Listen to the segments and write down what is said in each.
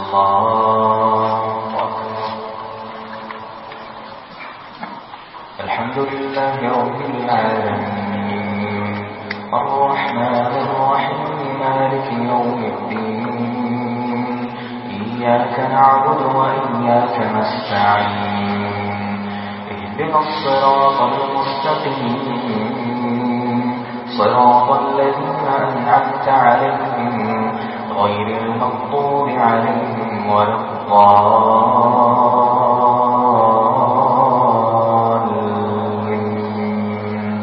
الله أكبر. الحمد لله رب العالمين الرحمن الرحيم مالك يوم الدين إياك نعبد وإياك نستعين اهدنا الصراط المستقيم صراط الذين أنعمت عليهم غير المغضوب عليهم ولا الضالين.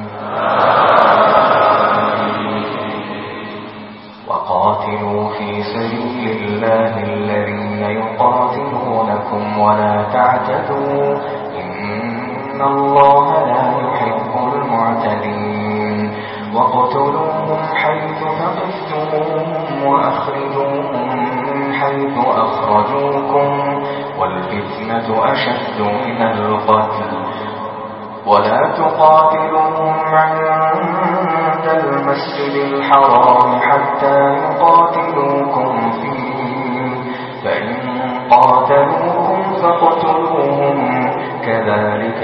وقاتلوا في سبيل الله الذين يقاتلونكم ولا تعتدوا إن الله لا يحب المعتدين. وقتلوهم حيث ثقفتموهم وأخرجوهم من حيث أخرجوكم والفتنة أشد من القتل ولا تقاتلوهم عند المسجد الحرام حتى يقاتلوكم فيه فإن قاتلوكم فاقتلوهم كذلك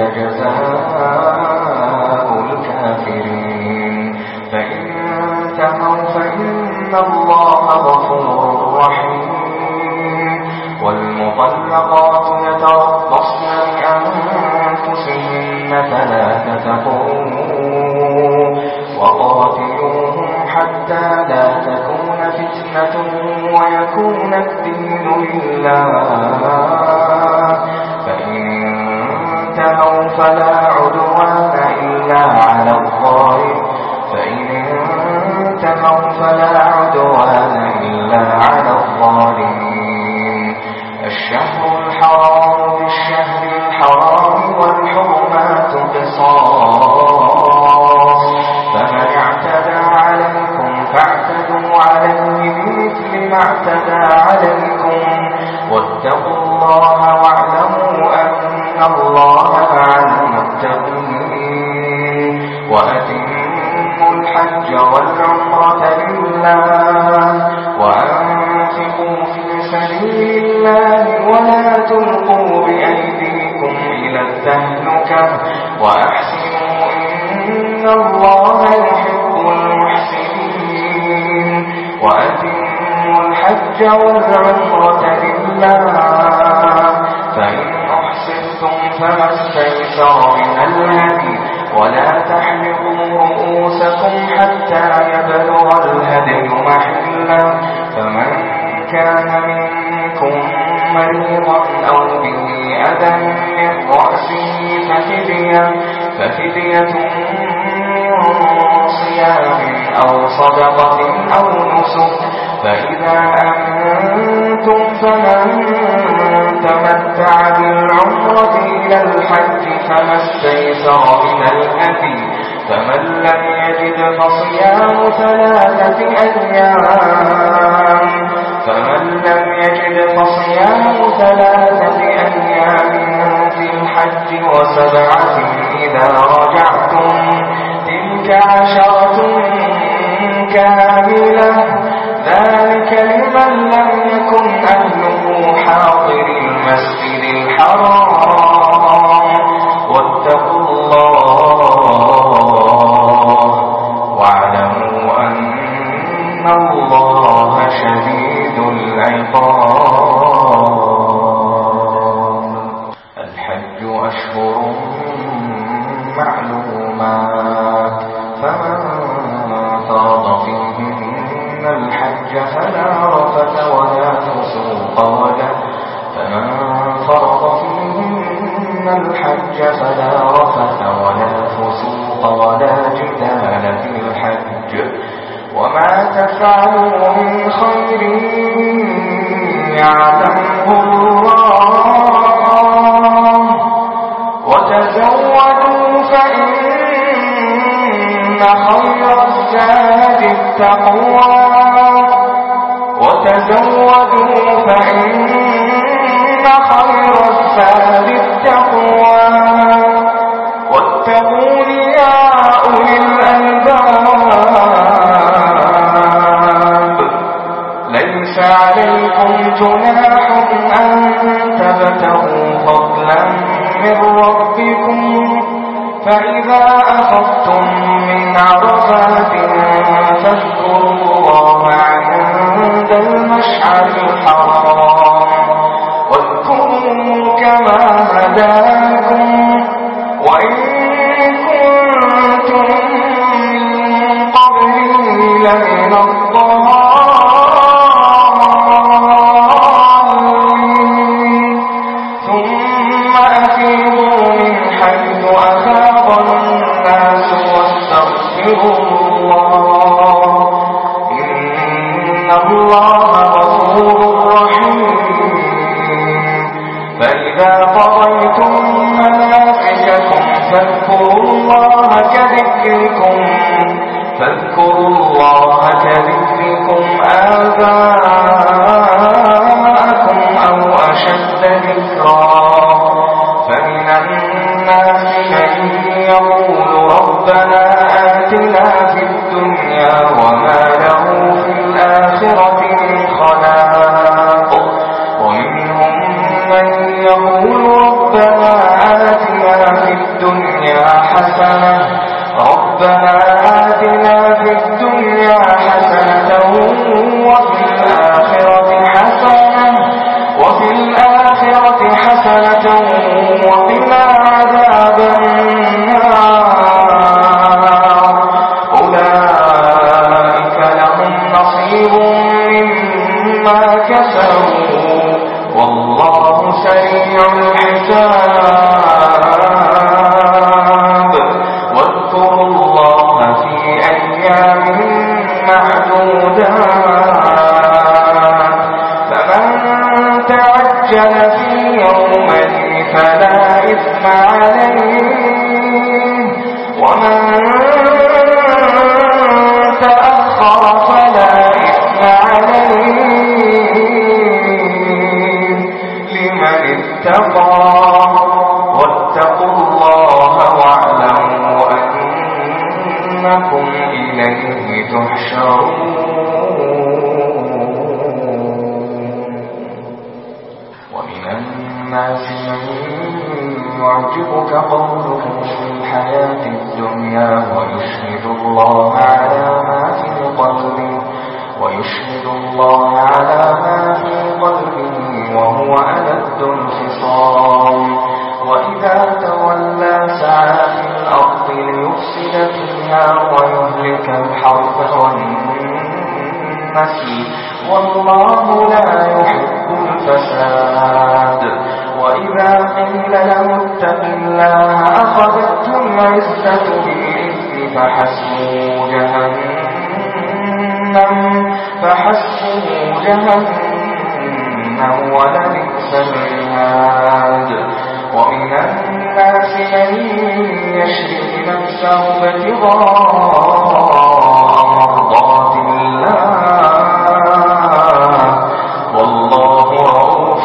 جزاء الكافرين. فإن انتهوا فإن الله غفور رحيم. والمطلقات يتربصن بأنفسهن ثلاثة قروء وقاتلوهم حتى لا تكون فتنة ويكون الدين لله. فإن انتهوا فلا عدوان إلا على الظالمين. الشهر الحرام بالشهر الحرام والحرمات قصاص فمن اعتدى عليكم فاعتدوا عليه بمثل ما اعتدى عليكم واتقوا الله واعلموا أن الله مع المتقين. وأتموا الحج والعمرة لله وأنفقوا في سبيل الله ولا تلقوا بأيديكم إلى التهلكة وأحسنوا إن الله يحب المحسنين. وأتموا الحج والعمرة لله فإن أحسنتم فما استيسر من الهدي ولا تحلقوا رؤوسكم حتى يبلغ الهدي محله. فمن كان منكم مريضا أو به أذى من رأسه ففدية من صيام أو صدقة أو نسك. فإذا أمنتم فمن تمتع بالعمرة إلى الحج فما استيسر من الهدي. فمن لم يجد فصيام 3 أيام في الحج و7 إذا رجعتم تلك 10 كاملة ذلك لمن لم يكن أهله حاضر المسجد الحرام. واتقوا الله واعلموا أن الله شديد العقاب. الحج أشهر معلومات فمن فرض فيهن الحج فلا رفث ولا فسوق ولا جدال في الحج. وما تفعلوا من خير يعلمه الله وتزودوا فإن خير الزاد التقوى واتقون يا أولي الألباب. ليس عليكم جناح نزلا من ربكم فإذا أخذتم من عرفات فاذكروا الله عند المشعر الحرام واذكروا كما هداكم وإن كنتم من قبله لمن الضالين ثم أفيضوا من حيث أفاض الناس واستغفروا الله إن الله غفور رحيم فإذا قضيتم مناسككم فاذكروا الله كذكركم آباءكم أو أشد ذكرا فمن الناس من يقول ربنا آتنا في الدنيا وما له في الآخرة من خلاق ومنهم من يقول ربنا آتنا في الدنيا حسنة وفي الآخرة حسنة وقنا عذاب النار أولئك لهم نصيب مما كسبوا والله سريع الحساب واذكروا الله في أيام معدودات فمن تعجل في يومين فلا إثم عليه ومن تأخر فلا إثم عليه لمن اتقى واتقوا الله واعلموا أنكم إليه تحشرون ومن الناس من يعجبك قوله في الحياة الدنيا ويشهد الله على ما في قلبه وهو ألد الخصام وإذا تولى سعى في الأرض ليفسد فيها ويهلك الحرث والنسل والله لا يحب الفساد وإذا قيل له اتق الله أخذته العزة بالإثم فحسبه جهنم ولبئس المهاد ومن الناس من يشري نفسه ابتغاء مرضات الله والله رؤوف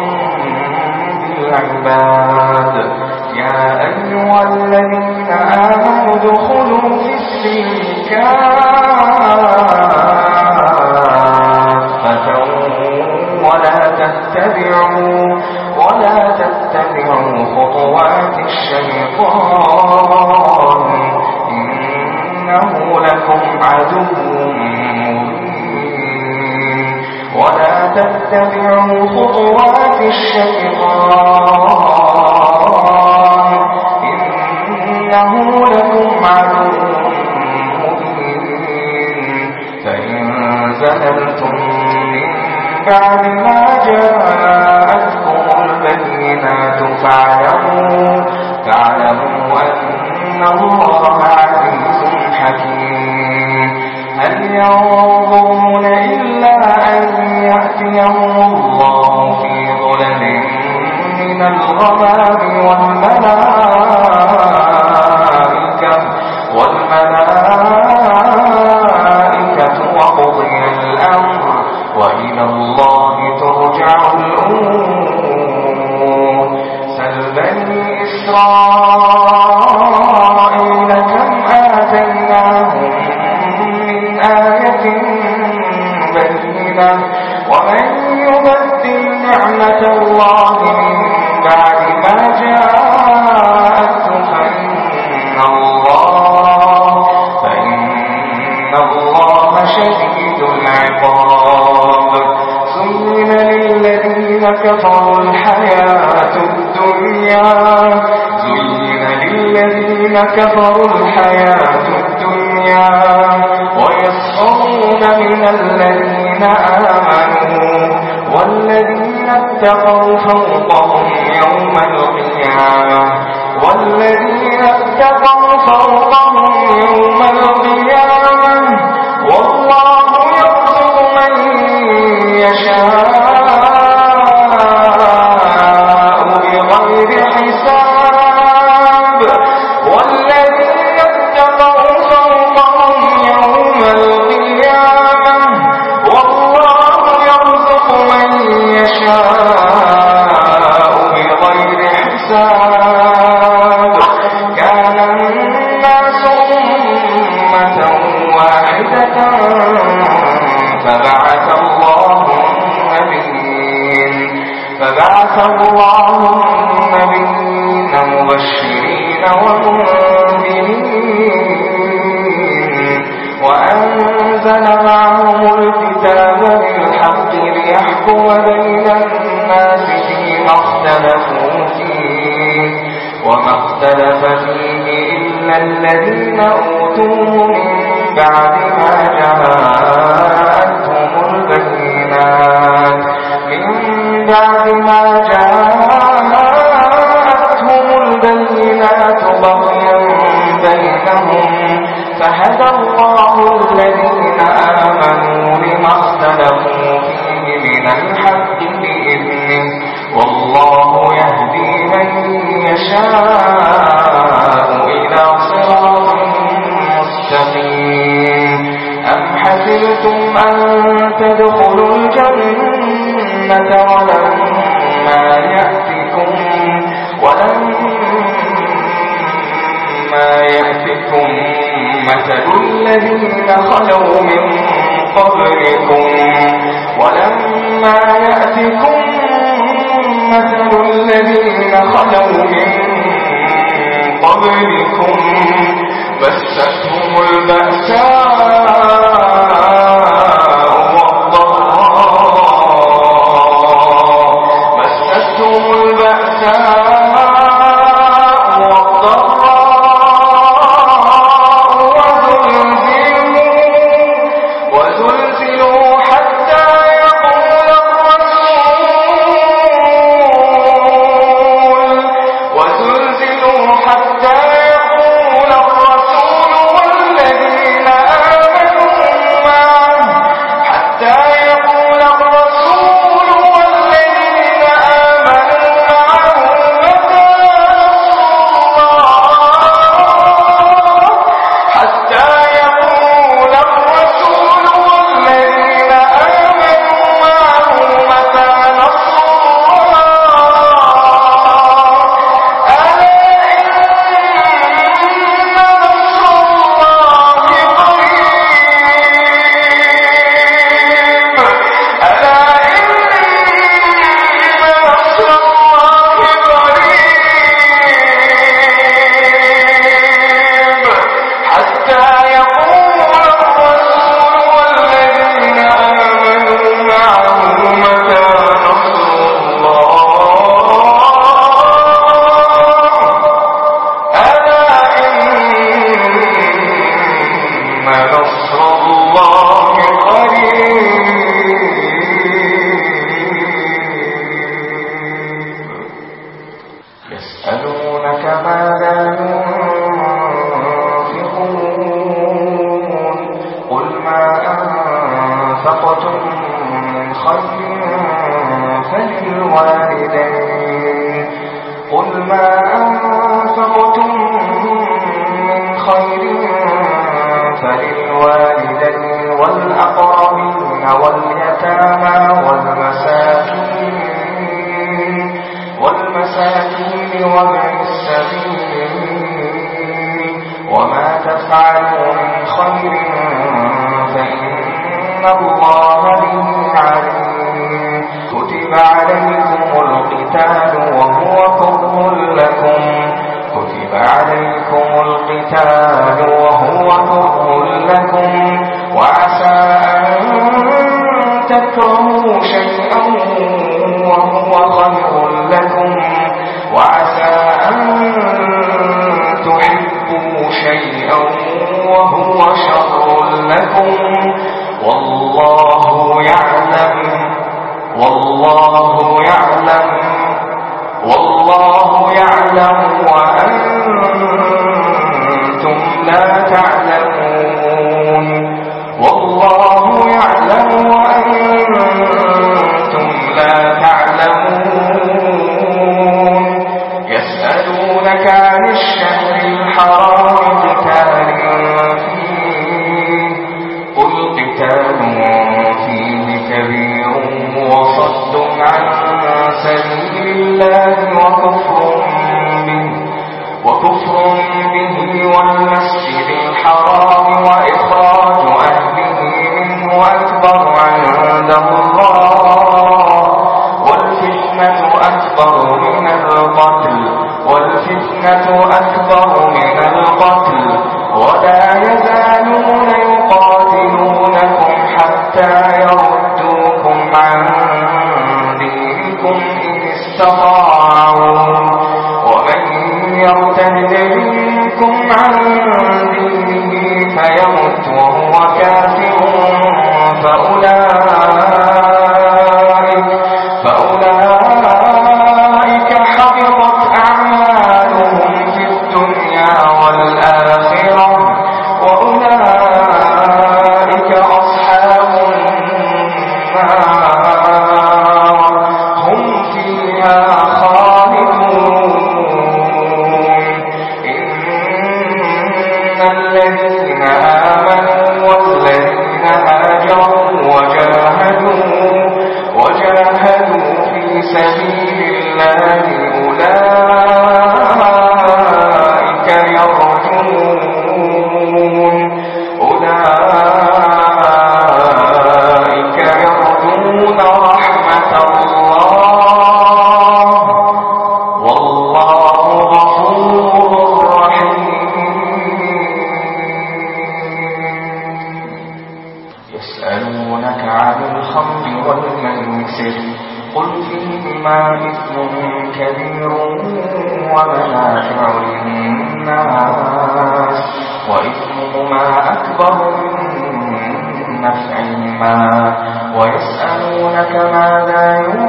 بالعباد يا أيها الذين آمنوا ادخلوا في السلم كافة ولا تتبعوا خطوات الشيطان إنه لكم عدو مبين ولا تتبعوا خطوات الشيطان إنه لكم عدو مبين فإن زللتم من بعد ما جاءتكم البينات فاعلموا أن الله عزيز حكيم هل ينظرون إلا أن يأتيهم الله في ظلل من الغمام والملائكة وقضي الأمر وإلى الله ترجع الأمور سل بني إسرائيل كم آتيناهم من آية بينة ومن يبدل نعمة الله من بعد ما للذين كفروا الحياة الدنيا زين للذين كفروا الحياة الدنيا ويسخرون من الذين آمنوا والذين اتقوا فوقهم يوم القيامة والله يرزق من يشاء بغير حساب والذين اتقوا فوقهم يوم القيامة والله يرزق من يشاء بغير حساب. كان الناس أمة واحدة فبعث الله النبيين مبشرين ومنذرين وأنزل معهم الكتاب بالحق ليحكم بين الناس فيما اختلفوا فيه وما اختلف فيه إلا الذين أوتوه من بعد ما جاءتهم البينات بغيا بينهم فهدى الله الذين آمنوا لما اختلفوا فيه من الحق بإذنه والله يهدي من يشاء إلى صراط مستقيم. أم حسبتم أن تدخلوا الجنة ولما يأتكم مثل الذين خلوا من قبلكم مستهم والمساكين وابن السبيل وما تفعلوا من خير فإن الله به عليم. كتب عليكم القتال وهو كره لكم وعسى أن تكرهوا شيئا وهو فهو شر لكم والله يعلم وأنتم لا تعلمون والله يعلم وأنتم لا تعلمون يسألونك عن الشهر الحرام قتال فيه قل قتال فيه كبير وصد عن سبيل الله وكفر به والمسجد الحرام وإخراج أهله منه أكبر عند الله والفتنة أكبر من القتل ولا يزالون يقاتلونكم حتى يردوكم عن دينكم إن استطاعوا ومن يرتد منكم عن دينه فيمت وهو كافر فأولئك حبطت أعمالهم في الدنيا والآخرة وأولئك أصحاب النار هم فيها خالدون إن الذين آمنوا والذين هاجروا وجاهدوا في سبيل الله أولئك يرجون رحمة الله والله غفور رحيم يسألونك عن الخمر والميسر قل فيهما إثم كبير ومنافع للناس وإثمهما أكبر من نفعهما ويسألونك ماذا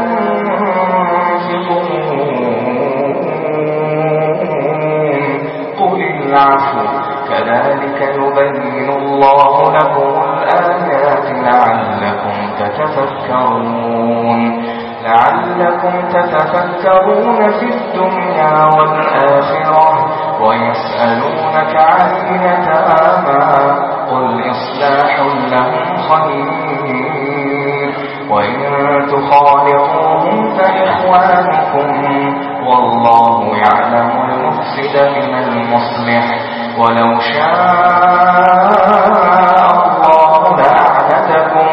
ينفقون قل العفو كذلك يبين الله لكم الآيات لعلكم تتفكرون في الدنيا والآخرة ويسألونك عن اليتامى قل إصلاح لهم خير وإن تخالطوهم فإخوانكم والله يعلم المفسد من المصلح ولو شاء الله لأعنتكم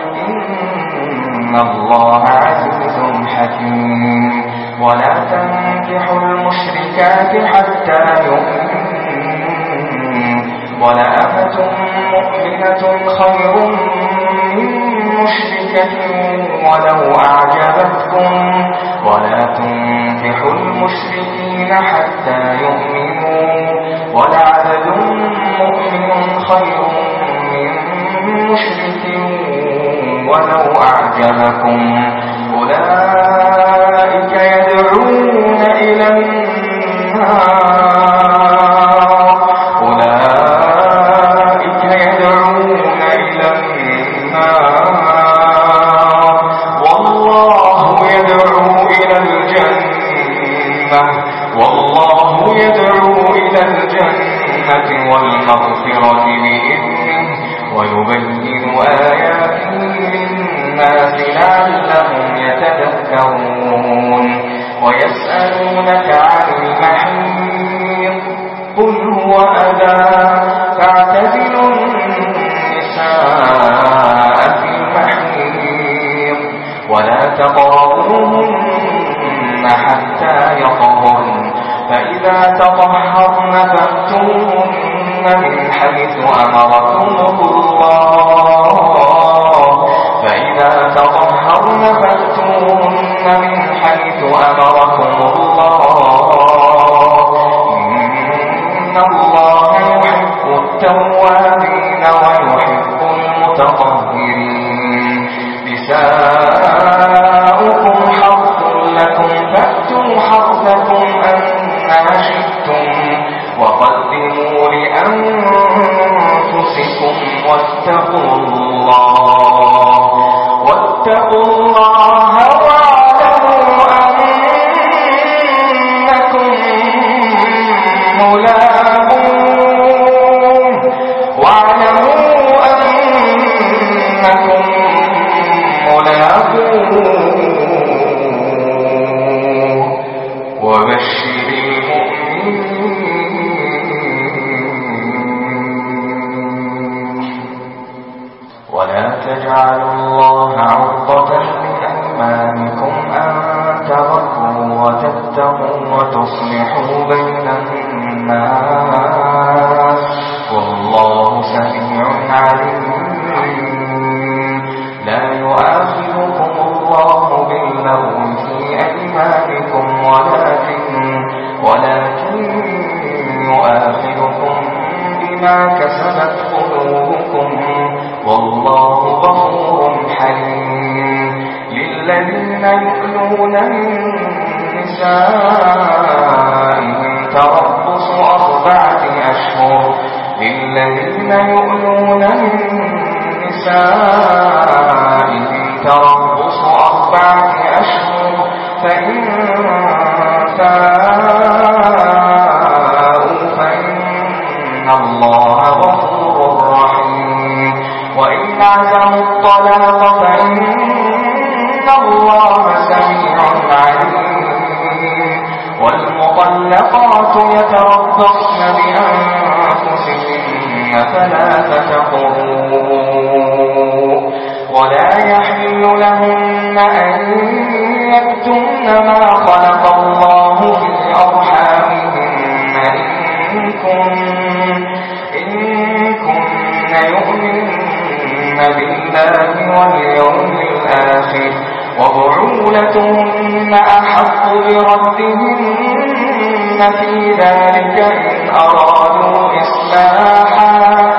إن الله عزيز حكيم ولا تنكحوا المشركات حتى يؤمنوا ولأمة مؤمنة خير من مشركة ولو أعجبتكم ولا تنكحوا المشركين حتى يؤمنوا ولعبد مؤمن خير من مشرك ولو أعجبكم أولئك يدعون إلى النار والله يدعو إلى الجنة والمغفرة بإذنه ويبين آياته للناس لعلهم يتذكرون ويسألونك عن المحيض قل هو أذى فاعتزلوا النساء في المحيض ولا تقربوهن حتى يطهرن فإذا تطهرن فأتوهن من حيث أمركم الله إن الله يحب التوابين ويحب المتطهرين. نساؤكم حرث لكم فأتوا حرثكم أنى شئتم وقدموا لأنفسكم واتقوا الله واعلموا أنكم ملاقوه وبشر المؤمنين. ولا تجعلوا الله عرضة لأيمانكم أن تبروا وتتقوا وتصلحوا بين الناس والله سميع عليم. لا يؤاخذكم الله باللغو في أيمانكم ولكن يؤاخذكم بما كسبت قلوبكم والله غفور حليم. للذين يؤلون من نسائهم تربص 4 أشهر للذين يؤلون من نسائهم تربص 4 أشهر فإن فاءوا فإن الله غفور رحيم. وإن عزموا الطلاق فإن الله سميع عليم. والمطلقات يتربصن بأنفسهن 3 قروء ولا يحل لهن أن يكتمن ما خلق الله في أرحامهن إن كن يؤمن بالله واليوم الآخر وبعولتهن أحق بردهن في ذلك إن أرادوا إصلاحا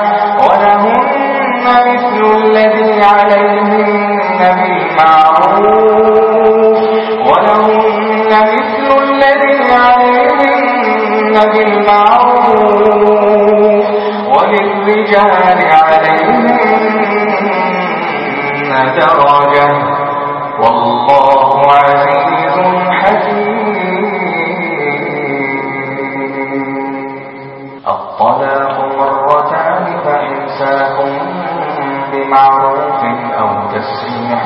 ولهن مثل الذي عليهن بالمعروف وللرجال عليهن درجة والله عزيز حكيم. الطلاق 2 فإمساك بمعروف أو تسريح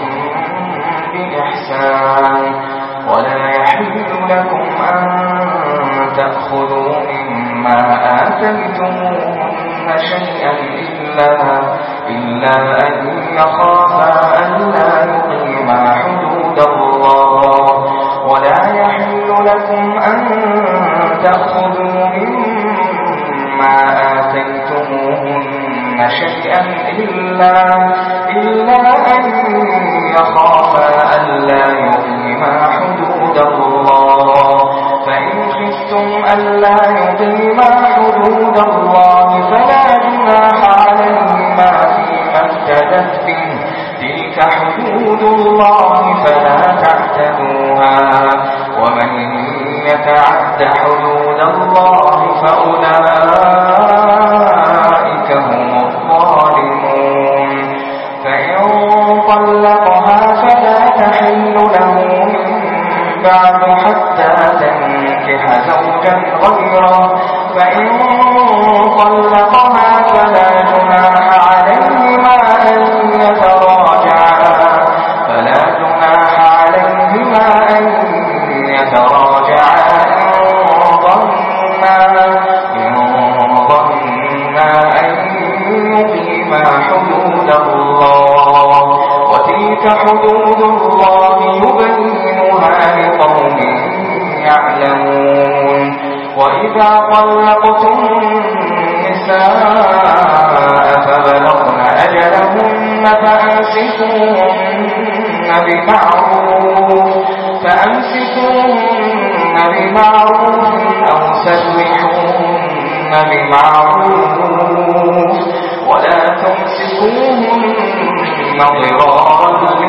بإحسان. ولا يحل لكم أن تأخذوا مما آتيتموهن شيئا إلا أن يخافا ألا يقيما حدود الله. ولا يحل لكم أن تأخذوا مما آتيتموهن شيئا إلا أن يخافا ألا يقيما حدود الله. فإن خفتم ألا يقيما حدود الله فلا جناح عليهما فيما افتدت به. تلك حدود الله فلا تعتدوها. ومن يتعد حدود الله فأولئك هم الظالمون. فإن طلقها فلا تحل له من بعد حتى تنكح زوجا غيره. فإن طلقها فلا جناح عليهما أن يتراجعا إن ظنا أن يقيما حدود الله. وتلك حدود الله يبينها لقوم يعلمون. وإذا طلقتم النساء فبلغن أجلهن فأمسكوهن بمعروف أو سرحوهن بمعروف ولا تمسكوهن ضرارا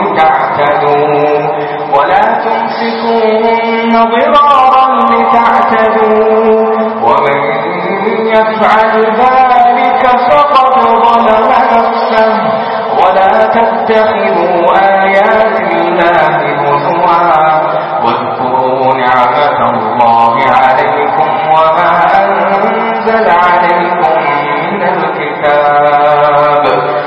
لتعتدوا ومن يفعل ذلك فقد ظلم نفسه ولا تتخذوا آيات الله هزوا واذكروا نعمة الله عليكم وما أنزل عليكم من الكتاب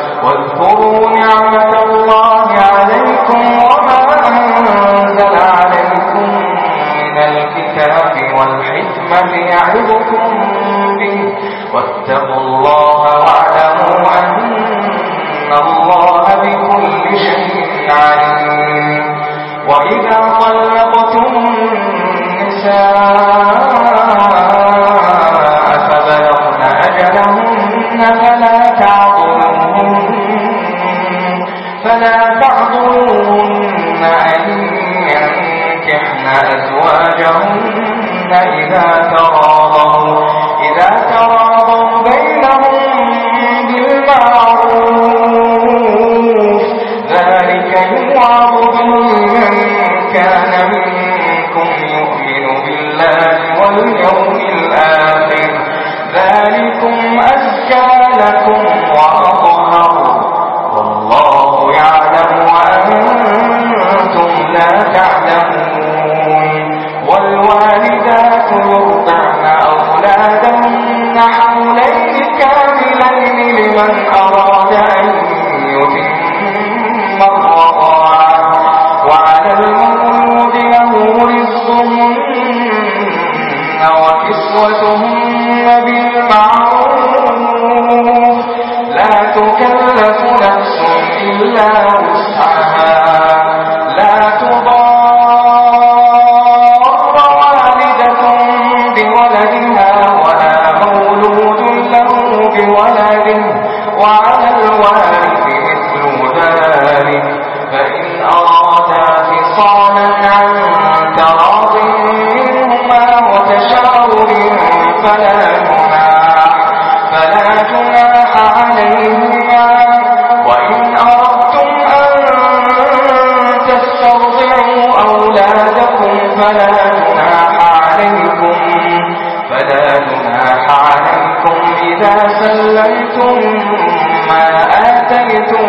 والحكمة يعظكم به واتقوا الله واعلموا أن الله بكل شيء عليم. وإذا طلقتم النساء فبلغن أجلهن فلا تعضلوهن أن ينكحن أزواجهن إذا تراضوا بينهم بالمعروف ذلك يوعظ به من كان منكم يؤمن بالله واليوم الآخر ذلكم أزكى لكم وأطهر والله يعلم وأنتم لا تعلمون. والوالدات يرضعن أولادهن حولين كاملين لمن أراد أن يتم الرضاعة وعلى المولود له رزقهن وكسوتهن بالمعروف لا تكلف نفس إلا وسعها لا تضار والدة بولدها ولا مولود له بولده وعلى الوارث مثل ذلك فإن أرادا فصالا عن تراض منهما وتشاور فلا جناح عليهما. وإن أردتم أن تسترضعوا أولادكم فلا جناح عليكم إذا سلمتم ما آتيتم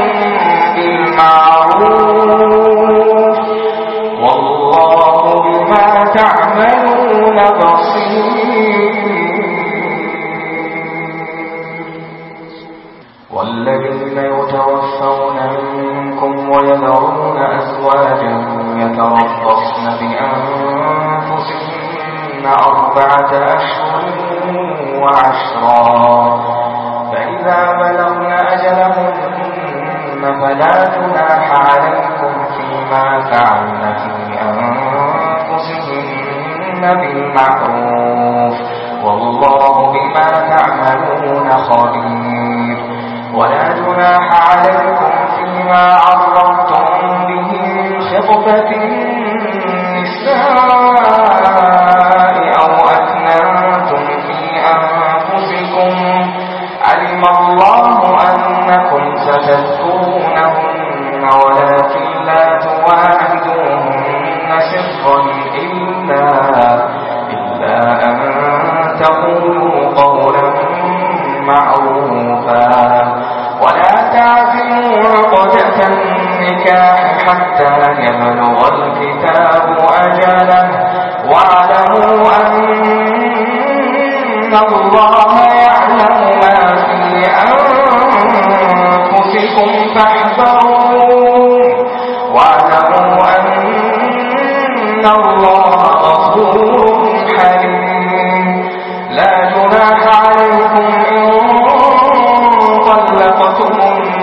بالمعروف والله بما تعملون بصير. والذين يتوفون منكم ويذرون أزواجا يتربصن بأنفسهن 4 أشهر وعشرا فإذا بلغن أجلهن فلا جناح عليكم فيما فعلن في أنفسهن بالمعروف والله بما تعملون خبير. ولا جناح عليكم فيما عرضتم به من خطبة النساء أو أكننتم في أنفسكم علم الله أنكم ستذكرونهن ولكن لا تواعدوهن سرا إلا أن تقولوا قولا معروفا ولا تعزموا عقدة النكاح حتى يبلغ الكتاب أجله واعلموا أن الله يعلم ما في أنفسكم فاحذروه واعلموا أن الله غفور حليم. لا جناح عليكم إن طلقتم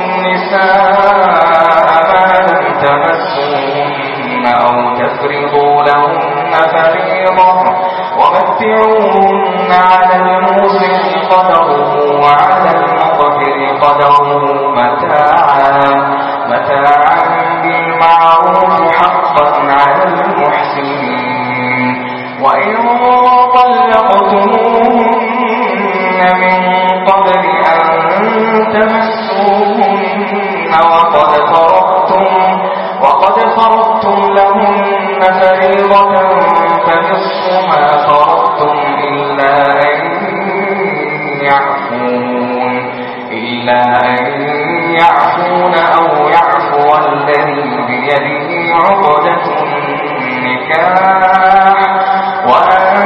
النساء ما لم تمسوهن أو تفرضوا لهن فريضة ومتعوهن على الموسع قدره وعلى المقتر قدره متاعا بالمعروف حقا على المحسنين. وإن طلقتموهن قبل أن تمسوهن وقد فرضتم لهن فريضة فنصف ما فرضتم إلا أن يعفون أو يعفو الذي بيده عقدة النكاح وأن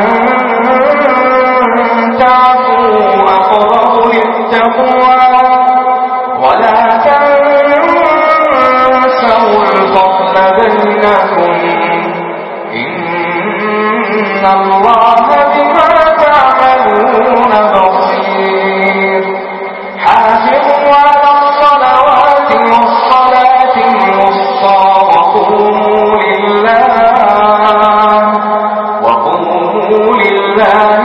تعفوا أقرب للتقوى ولا تنسوا الفضل بينكم إن الله بما تعملون بصير حافظوا على الصلوات والصلاة الوسطى وقوموا لله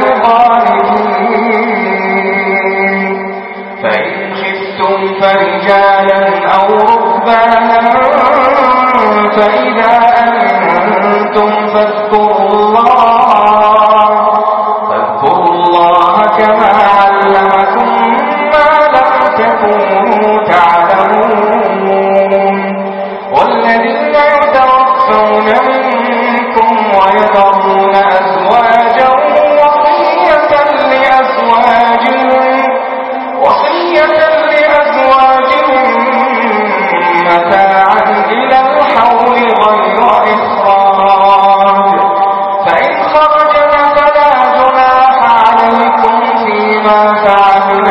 قانتين فإن خفتم فرجالا أو ركبانا فإذا أمنتم فاذكروا الله كما علمكم ما لم تكونوا تعلمون والذين يتوفون منكم ويذرون أزواجا وصية لأزواجهم متاعا إلى الحول غير إخراج فإن خرجن فلا جناح عليكم فيما فعلن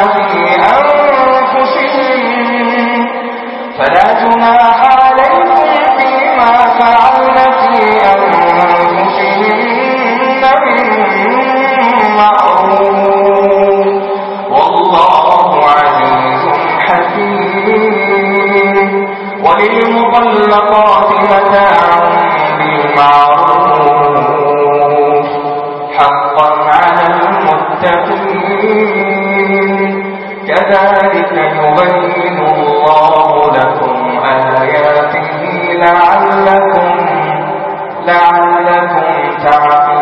في أنفسهن بالمعروف والله عزيز حكيم وللمطلقات متاع بالمعروف حقا على المتقين كذلك يبين الله لكم آياته لعلكم تعقلون